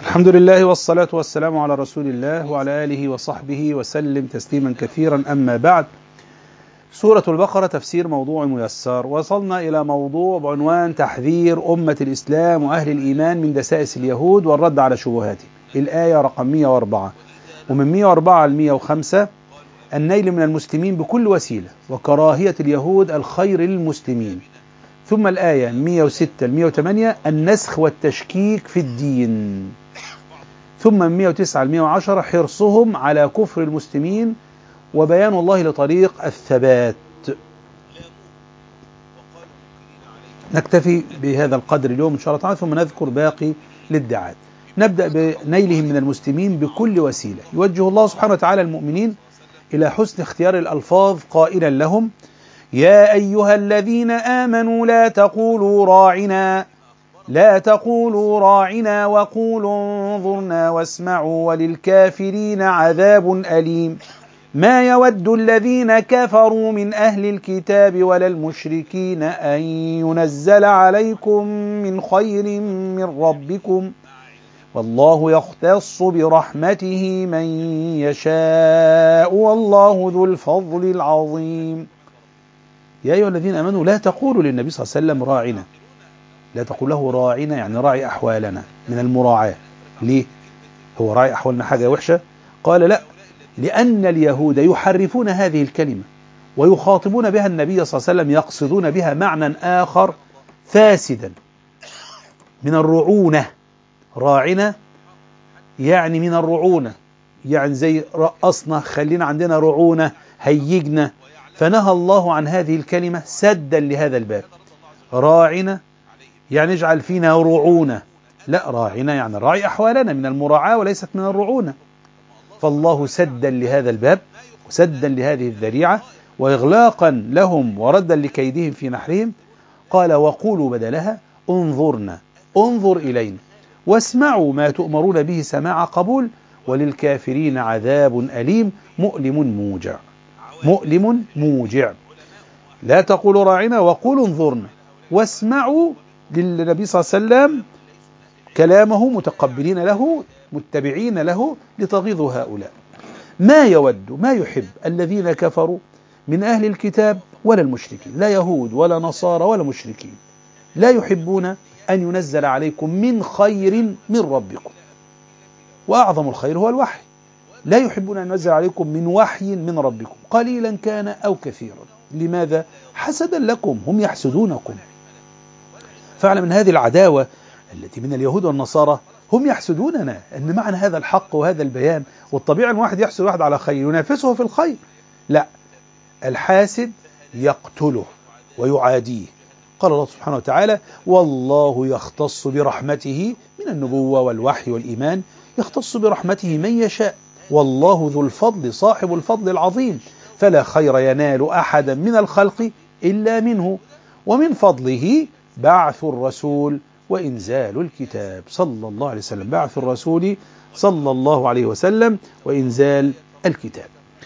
الحمد لله والصلاة والسلام على رسول الله وعلى آله وصحبه وسلم تسليما كثيرا. أما بعد، سورة البقرة تفسير موضوع ميسر. وصلنا إلى موضوع بعنوان تحذير أمة الإسلام وأهل الإيمان من دسائس اليهود والرد على شبهاتهم. الآية رقم 104، ومن 104 ل 105 النيل من المسلمين بكل وسيلة وكراهية اليهود الخير للمسلمين. ثم الآية 106 ل 108 النسخ والتشكيك في الدين. ثم من 109 ل 110 حرصهم على كفر المسلمين وبيان الله لطريق الثبات. نكتفي بهذا القدر اليوم إن شاء الله تعالى، ثم نذكر باقي الادعاءات. نبدأ بنيلهم من المسلمين بكل وسيلة. يوجه الله سبحانه وتعالى المؤمنين إلى حسن اختيار الألفاظ قائلا لهم: يا أيها الذين آمنوا لا تقولوا راعنا وقولوا انظرنا واسمعوا وللكافرين عذاب أليم. ما يود الذين كفروا من أهل الكتاب ولا المشركين أن ينزل عليكم من خير من ربكم والله يختص برحمته من يشاء والله ذو الفضل العظيم. يا أيها الذين آمنوا لا تقولوا للنبي صلى الله عليه وسلم راعنا، لا تقول له راعنا يعني راعي أحوالنا، من المراعاة. ليه؟ هو راعي أحوالنا حاجة وحشة؟ قال لا، لأن اليهود يحرفون هذه الكلمة ويخاطبون بها النبي صلى الله عليه وسلم، يقصدون بها معنى آخر فاسدا من الرعونة. راعنا يعني من الرعونة، يعني زي رقصنا، خلينا عندنا رعونة، هيجنا. فنهى الله عن هذه الكلمة سدا لهذا الباب. راعنا يعني اجعل فينا رعونة، لا، راعنا يعني راعي أحوالنا، من المراعاة وليست من الرعونة. فالله سدا لهذا الباب وسدا لهذه الذريعة وإغلاقا لهم وردا لكيدهم في نحرهم، قال وقولوا بدلها انظرنا، انظر إلينا، واسمعوا ما تؤمرون به سماع قبول، وللكافرين عذاب أليم مؤلم موجع. لا تقولوا راعنا وقولوا انظرنا واسمعوا للنبي صلى الله عليه وسلم كلامه، متقبلين له متبعين له، لتغيظوا هؤلاء. ما يحب الذين كفروا من أهل الكتاب ولا المشركين، لا يهود ولا نصارى ولا مشركين، لا يحبون أن ينزل عليكم من خير من ربكم، وأعظم الخير هو الوحي. لا يحبون أن ينزل عليكم من وحي من ربكم قليلا كان أو كثيرا. لماذا؟ حسدا لكم، هم يحسدونكم. فاعلم من هذه العداوة التي من اليهود والنصارى، هم يحسدوننا أن معنى هذا الحق وهذا البيان. والطبيعي أن واحد يحسد واحد على خير ينافسه في الخير، لا، الحاسد يقتله ويعاديه. قال الله سبحانه وتعالى: والله يختص برحمته، من النبوة والوحي والإيمان، يختص برحمته من يشاء والله ذو الفضل صاحب الفضل العظيم، فلا خير ينال أحدا من الخلق إلا منه، ومن فضله بعث الرسول وإنزال الكتاب صلى الله عليه وسلم، بعث الرسول صلى الله عليه وسلم وإنزال الكتاب.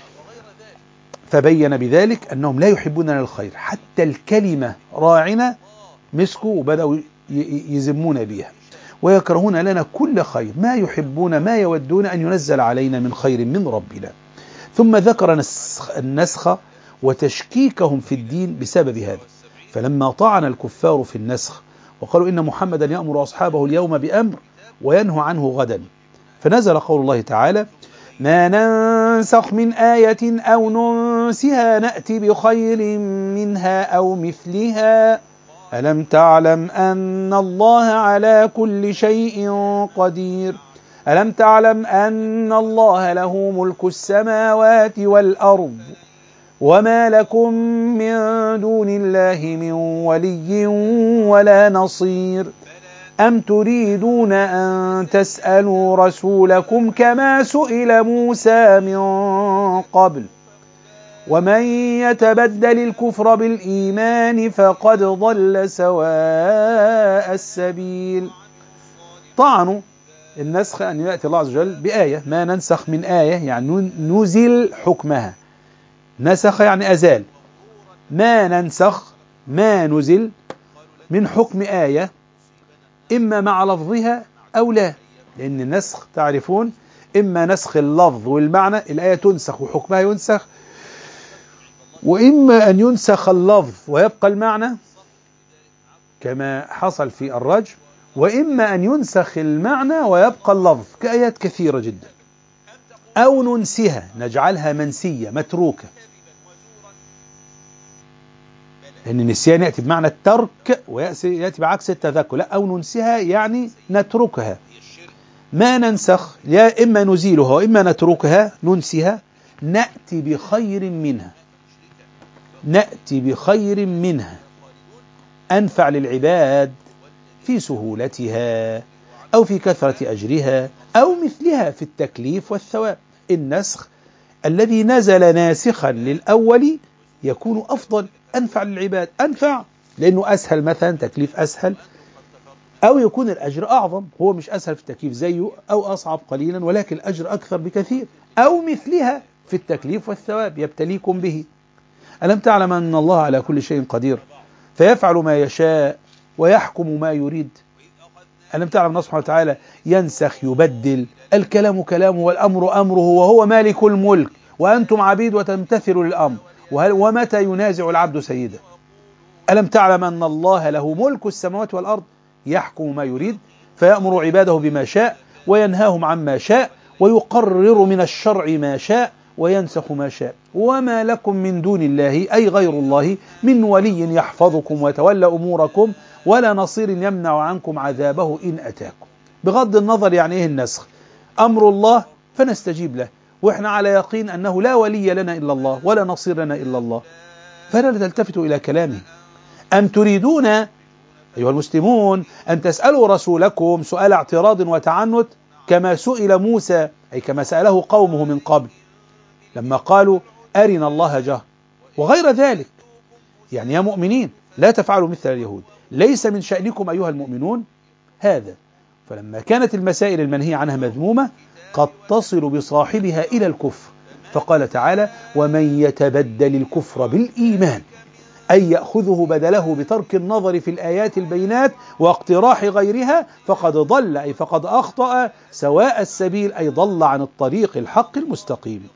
فبين بذلك أنهم لا يحبون لنا الخير، حتى الكلمة راعنا مسكوا وبدأوا يذمون بها، ويكرهون لنا كل خير، ما يحبون ما يودون أن ينزل علينا من خير من ربنا. ثم ذكر النسخ وتشكيكهم في الدين بسبب هذا. فلما طعن الكفار في النسخ وقالوا إن محمدا يأمر أصحابه اليوم بأمر وينهى عنه غدا، فنزل قول الله تعالى: ما ننسخ من آية أو ننسها نأتي بخير منها أو مثلها ألم تعلم أن الله على كل شيء قدير ألم تعلم أن الله له ملك السماوات والأرض وما لكم من دون الله من ولي ولا نصير أم تريدون أن تسألوا رسولكم كما سئل موسى من قبل ومن يتبدل الكفر بالإيمان فقد ضل سواء السبيل. طعنوا النسخ أن يأتي الله عز وجل بآية، ما ننسخ من آية يعني نزل حكمها، نسخ يعني أزال، ما ننسخ ما نزل من حكم آية إما مع لفظها أو لا، لأن النسخ تعرفون إما نسخ اللفظ والمعنى، الآية تنسخ وحكمها ينسخ، وإما أن ينسخ اللفظ ويبقى المعنى كما حصل في الرجم، وإما أن ينسخ المعنى ويبقى اللفظ كآيات كثيرة جدا، أو ننسها نجعلها منسية متروكة، لأن النسيان يأتي بمعنى الترك ويأتي بعكس التذكر، لا، أو ننسها يعني نتركها، ما ننسخ يا إما نزيلها وإما نتركها ننسها، نأتي بخير منها، نأتي بخير منها أنفع للعباد في سهولتها أو في كثرة أجرها أو مثلها في التكليف والثواب. النسخ الذي نزل ناسخا للأول يكون أفضل، أنفع للعباد، أنفع لأنه أسهل، مثلا تكليف أسهل، أو يكون الأجر أعظم، هو مش أسهل في التكليف زيه أو أصعب قليلا ولكن الأجر أكثر بكثير، أو مثلها في التكليف والثواب يبتليكم به. ألم تعلم أن الله على كل شيء قدير فيفعل ما يشاء ويحكم ما يريد؟ ألم تعلم أن الله سبحانه وتعالى ينسخ يبدل، الكلام كلامه والأمر أمره وهو مالك الملك وأنتم عبيد وتمتثلوا للأمر، ومتى ينازع العبد سيدا؟ ألم تعلم أن الله له ملك السماوات والأرض يحكم ما يريد فيأمر عباده بما شاء وينهاهم عما شاء ويقرر من الشرع ما شاء وينسخ ما شاء، وما لكم من دون الله أي غير الله من ولي يحفظكم ويتولى أموركم ولا نصير يمنع عنكم عذابه إن أتاكم. بغض النظر يعني إيه النسخ، أمر الله فنستجيب له، وإحنا على يقين أنه لا ولي لنا إلا الله ولا نصير لنا إلا الله، فلا تلتفتوا إلى كلامه. أم تريدون أيها المسلمون أن تسألوا رسولكم سؤال اعتراض وتعنت كما سئل موسى، أي كما سأله قومه من قبل لما قالوا أرنا الله جهر وغير ذلك؟ يعني يا مؤمنين لا تفعلوا مثل اليهود، ليس من شأنكم أيها المؤمنون هذا. فلما كانت المسائل المنهية عنها مذمومة قد تصل بصاحبها إلى الكفر، فقال تعالى ومن يتبدل الكفر بالإيمان، أي يأخذه بدله بترك النظر في الآيات البينات واقتراح غيرها فقد ضل، أي فقد أخطأ سواء السبيل، أي ضل عن الطريق الحق المستقيم.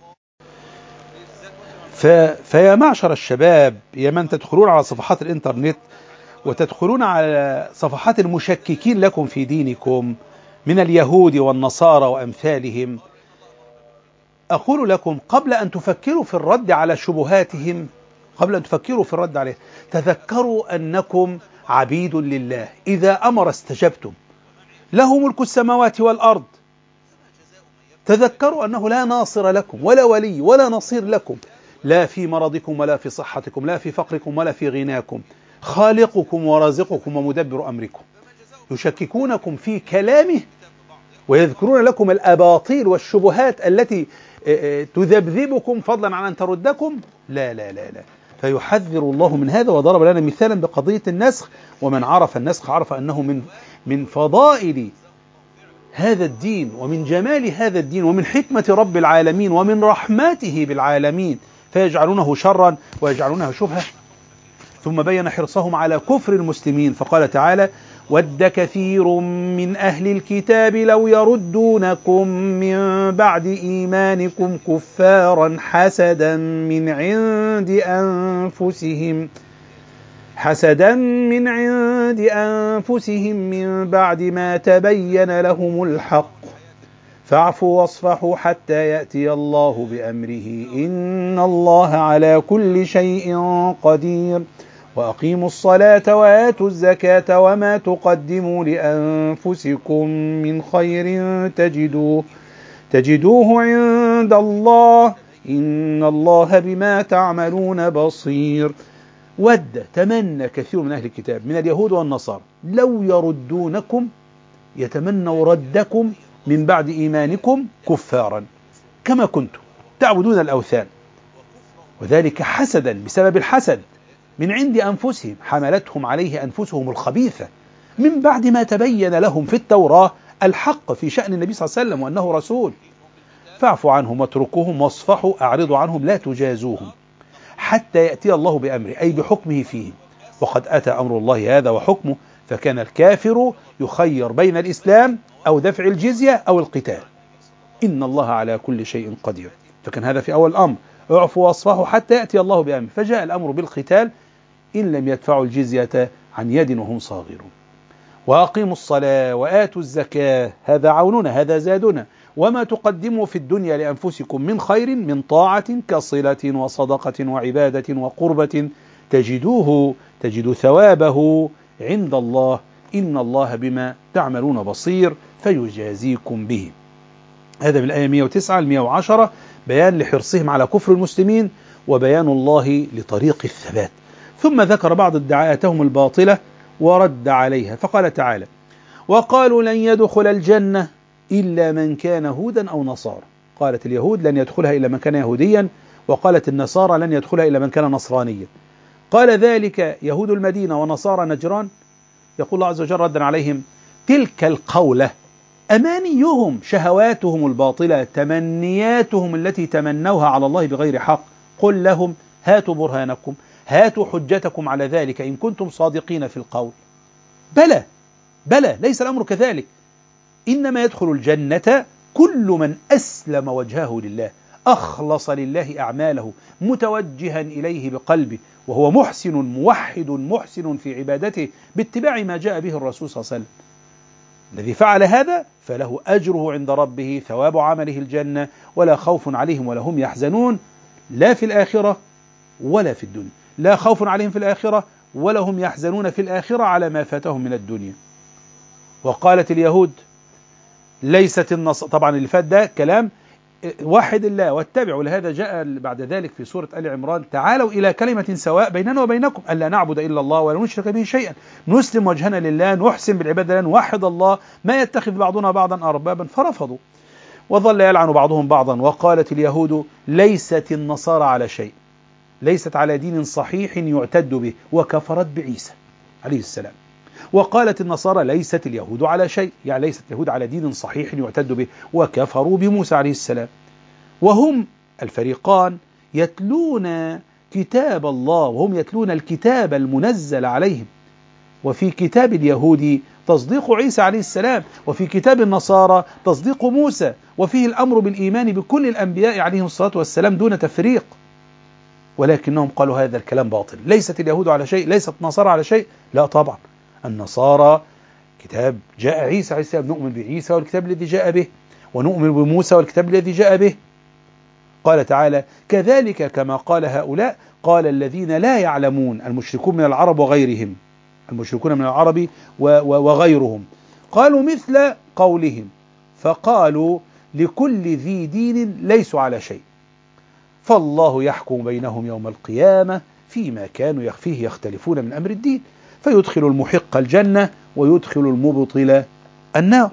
فيا معشر الشباب، يا من تدخلون على صفحات الإنترنت وتدخلون على صفحات المشككين لكم في دينكم من اليهود والنصارى وأمثالهم، أقول لكم قبل أن تفكروا في الرد على شبهاتهم، قبل أن تفكروا في الرد عليه، تذكروا أنكم عبيد لله، إذا أمر استجبتم، له ملك السماوات والأرض. تذكروا أنه لا ناصر لكم ولا ولي ولا نصير لكم، لا في مرضكم ولا في صحتكم، لا في فقركم ولا في غناكم، خالقكم ورازقكم ومدبر أمركم. يشككونكم في كلامه ويذكرون لكم الأباطيل والشبهات التي تذبذبكم فضلا عن أن تردكم. لا لا لا لا، فيحذر الله من هذا، وضرب لنا مثالا بقضية النسخ، ومن عرف النسخ عرف أنه من فضائل هذا الدين ومن جمال هذا الدين ومن حكمة رب العالمين ومن رحمته بالعالمين، فيجعلونه شرا ويجعلونها شبهة. ثم بين حرصهم على كفر المسلمين فقال تعالى ود كثير من أهل الكتاب لو يردونكم من بعد إيمانكم كفارا حسدا من عند أنفسهم من بعد ما تبين لهم الحق فاعفوا واصفحوا حتى يأتي الله بأمره إن الله على كل شيء قدير وأقيموا الصلاة وآتوا الزكاة وما تقدموا لأنفسكم من خير تجدوه عند الله إن الله بما تعملون بصير. ود تمنى كثير من أهل الكتاب من اليهود والنصارى لو يردونكم، يتمنوا ردكم من بعد إيمانكم كفارا كما كنتم تعبدون الأوثان، وذلك حسدا، بسبب الحسد من عند أنفسهم، حملتهم عليه أنفسهم الخبيثة من بعد ما تبين لهم في التوراة الحق في شأن النبي صلى الله عليه وسلم وأنه رسول. فاعفوا عنهم واتركوهم واصفحوا، أعرضوا عنهم لا تجازوهم حتى يأتي الله بأمره، أي بحكمه فيهم، وقد أتى أمر الله هذا وحكمه، فكان الكافر يخير بين الإسلام أو دفع الجزية أو القتال، إن الله على كل شيء قدير. فكان هذا في أول الأمر، اعفوا واصفحوا حتى يأتي الله بأمره، فجاء الأمر بالقتال إن لم يدفعوا الجزية عن يد وهم صاغرون. وأقيموا الصلاة وآتوا الزكاة، هذا عوننا، هذا زادنا. وما تقدموا في الدنيا لأنفسكم من خير من طاعة كصلة وصدقة وعبادة وقربة تجدوا ثوابه عند الله، إن الله بما تعملون بصير فيجازيكم به. هذا من الآية 109 110 بيان لحرصهم على كفر المسلمين وبيان الله لطريق الثبات. ثم ذكر بعض ادعاءاتهم الباطلة ورد عليها، فقال تعالى: وقالوا لن يدخل الجنة إلا من كان هودا أو نصارى. قالت اليهود لن يدخلها إلا من كان يهوديا، وقالت النصارى لن يدخلها إلا من كان نصرانيا. قال ذلك يهود المدينة ونصارى نجران. يقول الله عز وجل ردا عليهم: تلك القولة أمانيهم شهواتهم الباطلة تمنياتهم التي تمنوها على الله بغير حق، قل لهم هاتوا برهانكم، هاتوا حجتكم على ذلك إن كنتم صادقين في القول. بلى ليس الأمر كذلك، إنما يدخل الجنة كل من أسلم وجهه لله، أخلص لله أعماله متوجها إليه بقلبه، وهو محسن موحد محسن في عبادته باتباع ما جاء به الرسول صلى الله عليه وسلم. الذي فعل هذا فله أجره عند ربه، ثواب عمله الجنة، ولا خوف عليهم ولا هم يحزنون، لا في الآخرة ولا في الدنيا، لا خوف عليهم في الآخرة ولا هم يحزنون في الآخرة على ما فاتهم من الدنيا. وقالت اليهود ليست النصارى، طبعا اللي فات ده كلام واحد الله واتبعوا، لهذا جاء بعد ذلك في سورة آل عمران: تعالوا إلى كلمة سواء بيننا وبينكم ألا نعبد إلا الله ولا نشرك به شيئا، نسلم وجهنا لله، نحسن بالعبادة لله، نوحد الله، ما يتخذ بعضنا بعضا أربابا، فرفضوا وظل يلعن بعضهم بعضا. وقالت اليهود ليست النصارى على شيء، ليست على دين صحيح يعتد به، وكفرت بعيسى عليه السلام. وقالت النصارى ليست اليهود على شيء، يعني ليست اليهود على دين صحيح يعتد به، وكفروا بموسى عليه السلام. وهم الفريقان يتلون كتاب الله، وهم يتلون الكتاب المنزل عليهم. وفي كتاب اليهود تصديق عيسى عليه السلام، وفي كتاب النصارى تصديق موسى، وفيه الأمر بالإيمان بكل الأنبياء عليهم الصلاة والسلام دون تفريق. ولكنهم قالوا هذا الكلام باطل، ليست اليهود على شيء، ليست النصارى على شيء. لا طبعا، النصارى كتاب جاء عيسى عليه السلام، نؤمن بعيسى والكتاب الذي جاء به، ونؤمن بموسى والكتاب الذي جاء به. قال تعالى: كذلك كما قال هؤلاء قال الذين لا يعلمون، المشركون من العرب وغيرهم، المشركون من العرب وغيرهم، قالوا مثل قولهم، فقالوا لكل ذي دين ليسوا على شيء، فالله يحكم بينهم يوم القيامة فيما كانوا فيه يختلفون من أمر الدين، فيدخل المحق الجنة ويدخل المبطل النار.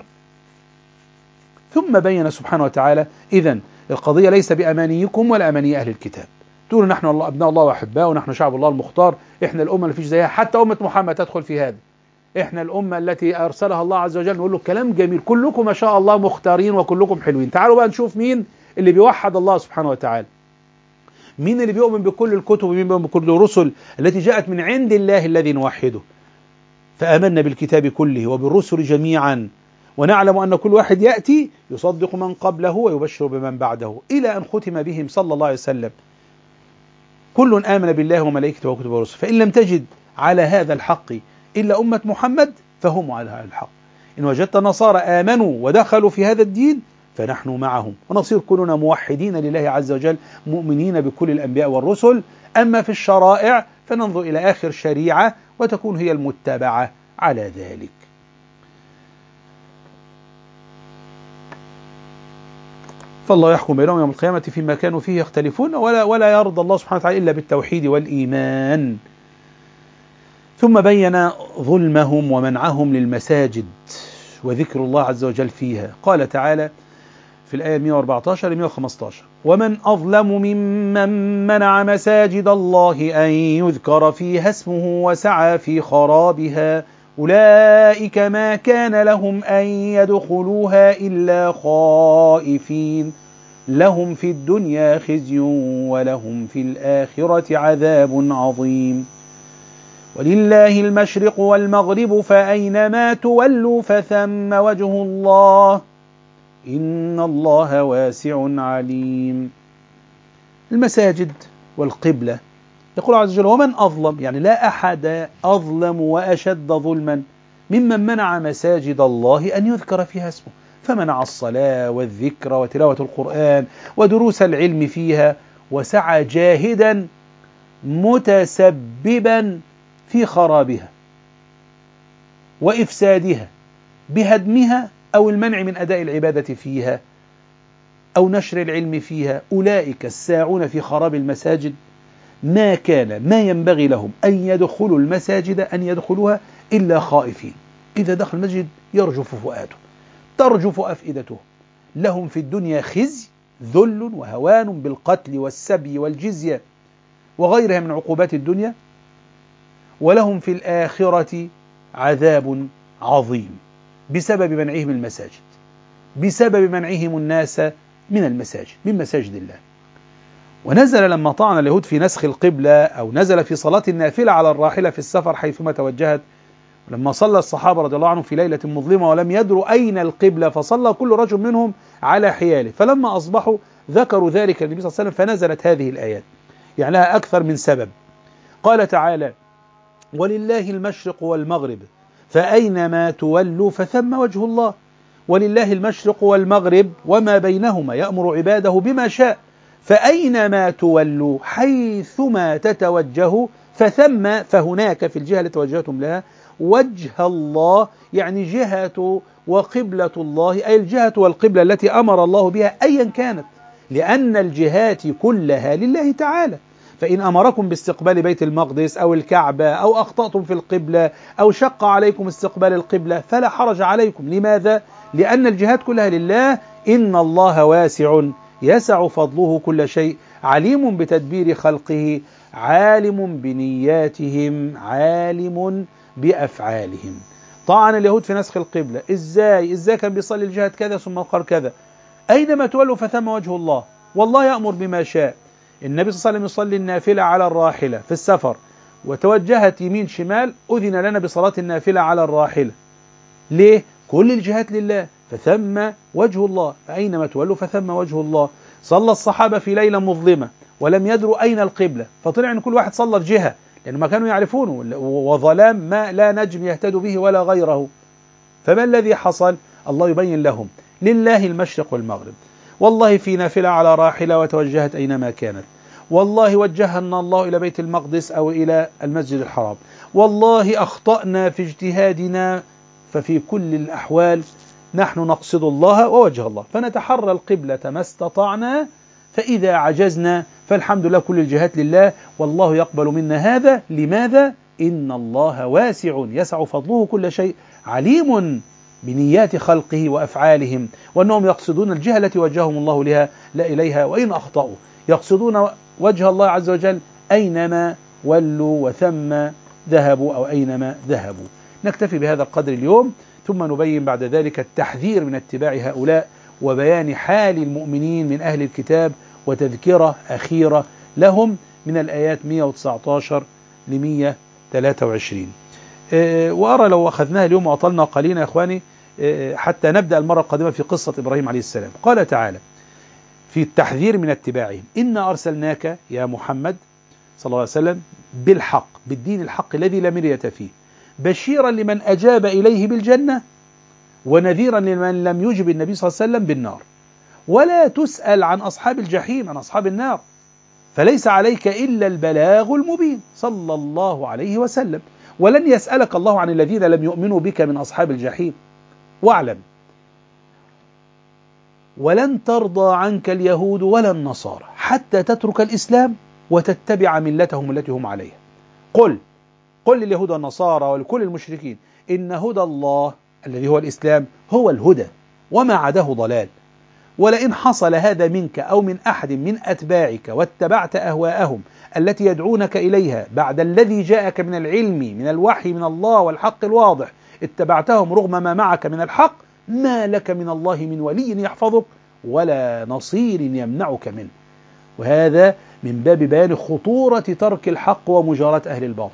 ثم بين سبحانه وتعالى: إذن القضية ليس بأمانيكم ولا أماني أهل الكتاب، تقولوا نحن أبناء الله وأحباؤه ونحن شعب الله المختار، إحنا الأمة اللي فيش زيها، حتى أمة محمد تدخل في هذا، إحنا الأمة التي أرسلها الله عز وجل. نقول له كلام جميل، كلكم ما شاء الله مختارين وكلكم حلوين، تعالوا بقى نشوف مين اللي بيوحد الله سبحانه وتعالى، مين اللي بيؤمن بكل الكتب ومين بيؤمن بكل الرسل التي جاءت من عند الله الذي نوحده. فآمنا بالكتاب كله وبالرسل جميعا، ونعلم أن كل واحد يأتي يصدق من قبله ويبشر بمن بعده، إلى أن ختم بهم صلى الله عليه وسلم: كل آمن بالله وملائكته وكتبه ورسله. فإن لم تجد على هذا الحق إلا أمة محمد فهم على هذا الحق. إن وجدت نصارى آمنوا ودخلوا في هذا الدين فنحن معهم، ونصير كلنا موحدين لله عز وجل، مؤمنين بكل الأنبياء والرسل. أما في الشرائع فننظر إلى آخر شريعة وتكون هي المتبعة على ذلك. فالله يحكم بينهم يوم القيامة فيما كانوا فيه يختلفون، ولا يرضى الله سبحانه وتعالى إلا بالتوحيد والإيمان. ثم بين ظلمهم ومنعهم للمساجد وذكر الله عز وجل فيها. قال تعالى في الآية 114 115: ومن أظلم ممن منع مساجد الله أن يذكر فيها اسمه وسعى في خرابها أولئك ما كان لهم أن يدخلوها إلا خائفين لهم في الدنيا خزي ولهم في الآخرة عذاب عظيم. ولله المشرق والمغرب فأينما تولوا فثم وجه الله إن الله واسع عليم. المساجد والقبلة، يقول عز وجل: ومن أظلم، يعني لا أحد أظلم وأشد ظلما ممن منع مساجد الله أن يذكر فيها اسمه، فمنع الصلاة والذكر وتلاوة القرآن ودروس العلم فيها، وسعى جاهدا متسببا في خرابها وإفسادها بهدمها أو المنع من أداء العبادة فيها أو نشر العلم فيها. أولئك الساعون في خراب المساجد ما ينبغي لهم أن يدخلوا المساجد أن يدخلوها إلا خائفين. إذا دخل المسجد يرجف فؤاده، ترجف أفئدته. لهم في الدنيا خزي، ذل وهوان بالقتل والسبي والجزية وغيرها من عقوبات الدنيا، ولهم في الآخرة عذاب عظيم بسبب منعهم المساجد، بسبب منعهم الناس من المساجد، من مساجد الله. ونزل لما طعن اليهود في نسخ القبلة، أو نزل في صلاة النافلة على الراحلة في السفر حيثما توجهت، ولما صلى الصحابة رضي الله عنهم في ليلة مظلمة ولم يدروا أين القبلة، فصلى كل رجل منهم على حياله، فلما أصبحوا ذكروا ذلك للنبي صلى الله عليه وسلم، فنزلت هذه الآيات، يعني لها أكثر من سبب. قال تعالى: ولله المشرق والمغرب فأينما تولوا فثم وجه الله. ولله المشرق والمغرب وما بينهما يأمر عباده بما شاء، فأينما تولوا حيثما تتوجهوا فثم، فهناك في الجهة التي توجهتم لها وجه الله، يعني جهة وقبلة الله، أي الجهة والقبلة التي أمر الله بها أيا كانت، لأن الجهات كلها لله تعالى. فإن أمركم باستقبال بيت المقدس أو الكعبة أو أخطأتم في القبلة أو شق عليكم استقبال القبلة فلا حرج عليكم. لماذا؟ لأن الجهات كلها لله. إن الله واسع يسع فضله كل شيء، عليم بتدبير خلقه، عالم بنياتهم، عالم بأفعالهم. طعن اليهود في نسخ القبلة. إزاي كان بيصلي الجهة كذا ثم قال كذا؟ أينما تولوا فثم وجه الله، والله يأمر بما شاء. النبي صلى الله عليه وسلم يصلي النافلة على الراحلة في السفر وتوجهت يمين شمال، أذن لنا بصلاة النافلة على الراحلة. ليه؟ كل الجهات لله، فثم وجه الله، فأينما تولوا فثم وجه الله. صلى الصحابة في ليلة مظلمة ولم يدروا أين القبلة، فطلع أن كل واحد صلى في جهة، لأنه ما كانوا يعرفونه، وظلام ما لا نجم يهتد به ولا غيره. فما الذي حصل؟ الله يبين لهم: لله المشرق والمغرب، والله في نافلة على راحلة وتوجهت أينما كانت، والله وجهنا الله إلى بيت المقدس أو إلى المسجد الحرام، والله أخطأنا في اجتهادنا، ففي كل الأحوال نحن نقصد الله ووجه الله، فنتحرى القبلة ما استطعنا، فإذا عجزنا فالحمد لله كل الجهات لله، والله يقبل منا هذا. لماذا؟ إن الله واسع يسع فضله كل شيء، عليم بنيات خلقه وأفعالهم، وأنهم يقصدون الجهة التي وجههم الله لها لا إليها، وإن أخطأوا يقصدون وجه الله عز وجل أينما ولوا وثم ذهبوا أو أينما ذهبوا. نكتفي بهذا القدر اليوم، ثم نبين بعد ذلك التحذير من اتباع هؤلاء، وبيان حال المؤمنين من أهل الكتاب، وتذكرة أخيرة لهم من الآيات 119 ل 123. وأرى لو أخذناها اليوم وأطلنا قليلا يا إخواني حتى نبدأ المرة القادمة في قصة إبراهيم عليه السلام. قال تعالى في التحذير من اتباعهم: إنا أرسلناك يا محمد صلى الله عليه وسلم بالحق، بالدين الحق الذي لا مرية فيه، بشيرا لمن أجاب إليه بالجنة، ونذيرا لمن لم يجب النبي صلى الله عليه وسلم بالنار. ولا تسأل عن أصحاب الجحيم، عن أصحاب النار، فليس عليك إلا البلاغ المبين صلى الله عليه وسلم. ولن يسألك الله عن الذين لم يؤمنوا بك من أصحاب الجحيم. واعلم: ولن ترضى عنك اليهود ولا النصارى حتى تترك الإسلام وتتبع ملتهم التي هم عليها. قل لليهود والنصارى ولكل المشركين: إن هدى الله الذي هو الإسلام هو الهدى، وما عداه ضلال. ولئن حصل هذا منك أو من أحد من أتباعك واتبعت أهواءهم التي يدعونك إليها بعد الذي جاءك من العلم من الوحي من الله والحق الواضح، اتبعتهم رغم ما معك من الحق، ما لك من الله من ولي يحفظك ولا نصير يمنعك منه. وهذا من باب بيان خطورة ترك الحق ومجاراة أهل الباطل.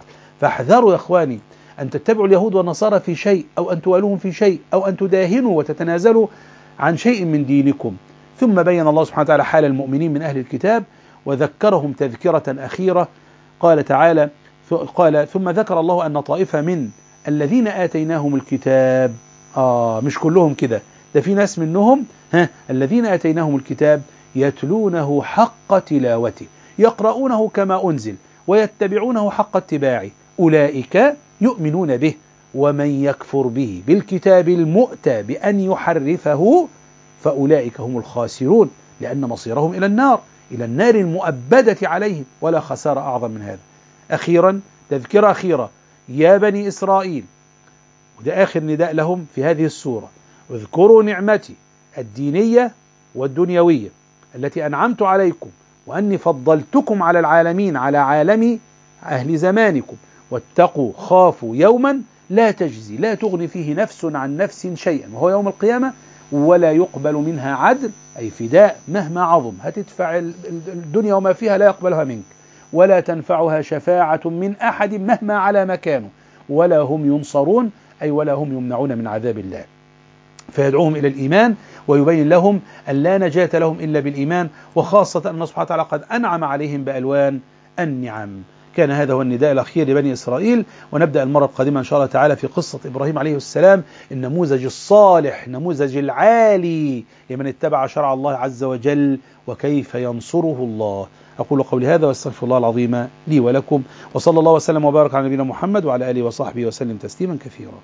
فاحذروا يا إخواني أن تتبعوا اليهود والنصارى في شيء، أو أن توالوهم في شيء، أو أن تداهنوا وتتنازلوا عن شيء من دينكم. ثم بين الله سبحانه وتعالى حال المؤمنين من أهل الكتاب وذكرهم تذكرة أخيرة. قال تعالى ثم ذكر الله أن طائفة من الذين آتيناهم الكتاب، مش كلهم كده، ده في ناس منهم الذين آتيناهم الكتاب يتلونه حق تلاوته، يقرؤونه كما أنزل ويتبعونه حق اتباعه، أولئك يؤمنون به، ومن يكفر به بالكتاب المؤتى بأن يحرفه فأولئك هم الخاسرون، لأن مصيرهم إلى النار المؤبدة عليهم، ولا خسارة أعظم من هذا. أخيرا تذكرة أخيرة يا بني إسرائيل، وده آخر نداء لهم في هذه السورة: اذكروا نعمتي الدينية والدنيوية التي أنعمت عليكم، وأني فضلتكم على العالمين، على عالم أهل زمانكم، واتقوا خافوا يوما لا تجزي، لا تغني فيه نفس عن نفس شيئا، وهو يوم القيامة، ولا يقبل منها عدل أي فداء مهما عظم، هتدفع الدنيا وما فيها لا يقبلها منك، ولا تنفعها شفاعة من أحد مهما على مكانه، ولا هم ينصرون أي ولا هم يمنعون من عذاب الله. فيدعوهم إلى الإيمان ويبين لهم أن لا نجاة لهم إلا بالإيمان، وخاصة أن الله سبحانه وتعالى قد أنعم عليهم بألوان النعم. كان هذا هو النداء الأخير لبني إسرائيل، ونبدأ المرة القادمة إن شاء الله تعالى في قصة إبراهيم عليه السلام، النموذج الصالح، النموذج العالي لمن اتبع شرع الله عز وجل، وكيف ينصره الله. أقول قولي هذا واستغفر الله العظيم لي ولكم، وصلى الله وسلم وبارك على نبينا محمد وعلى آله وصحبه وسلم تسليما كثيرا.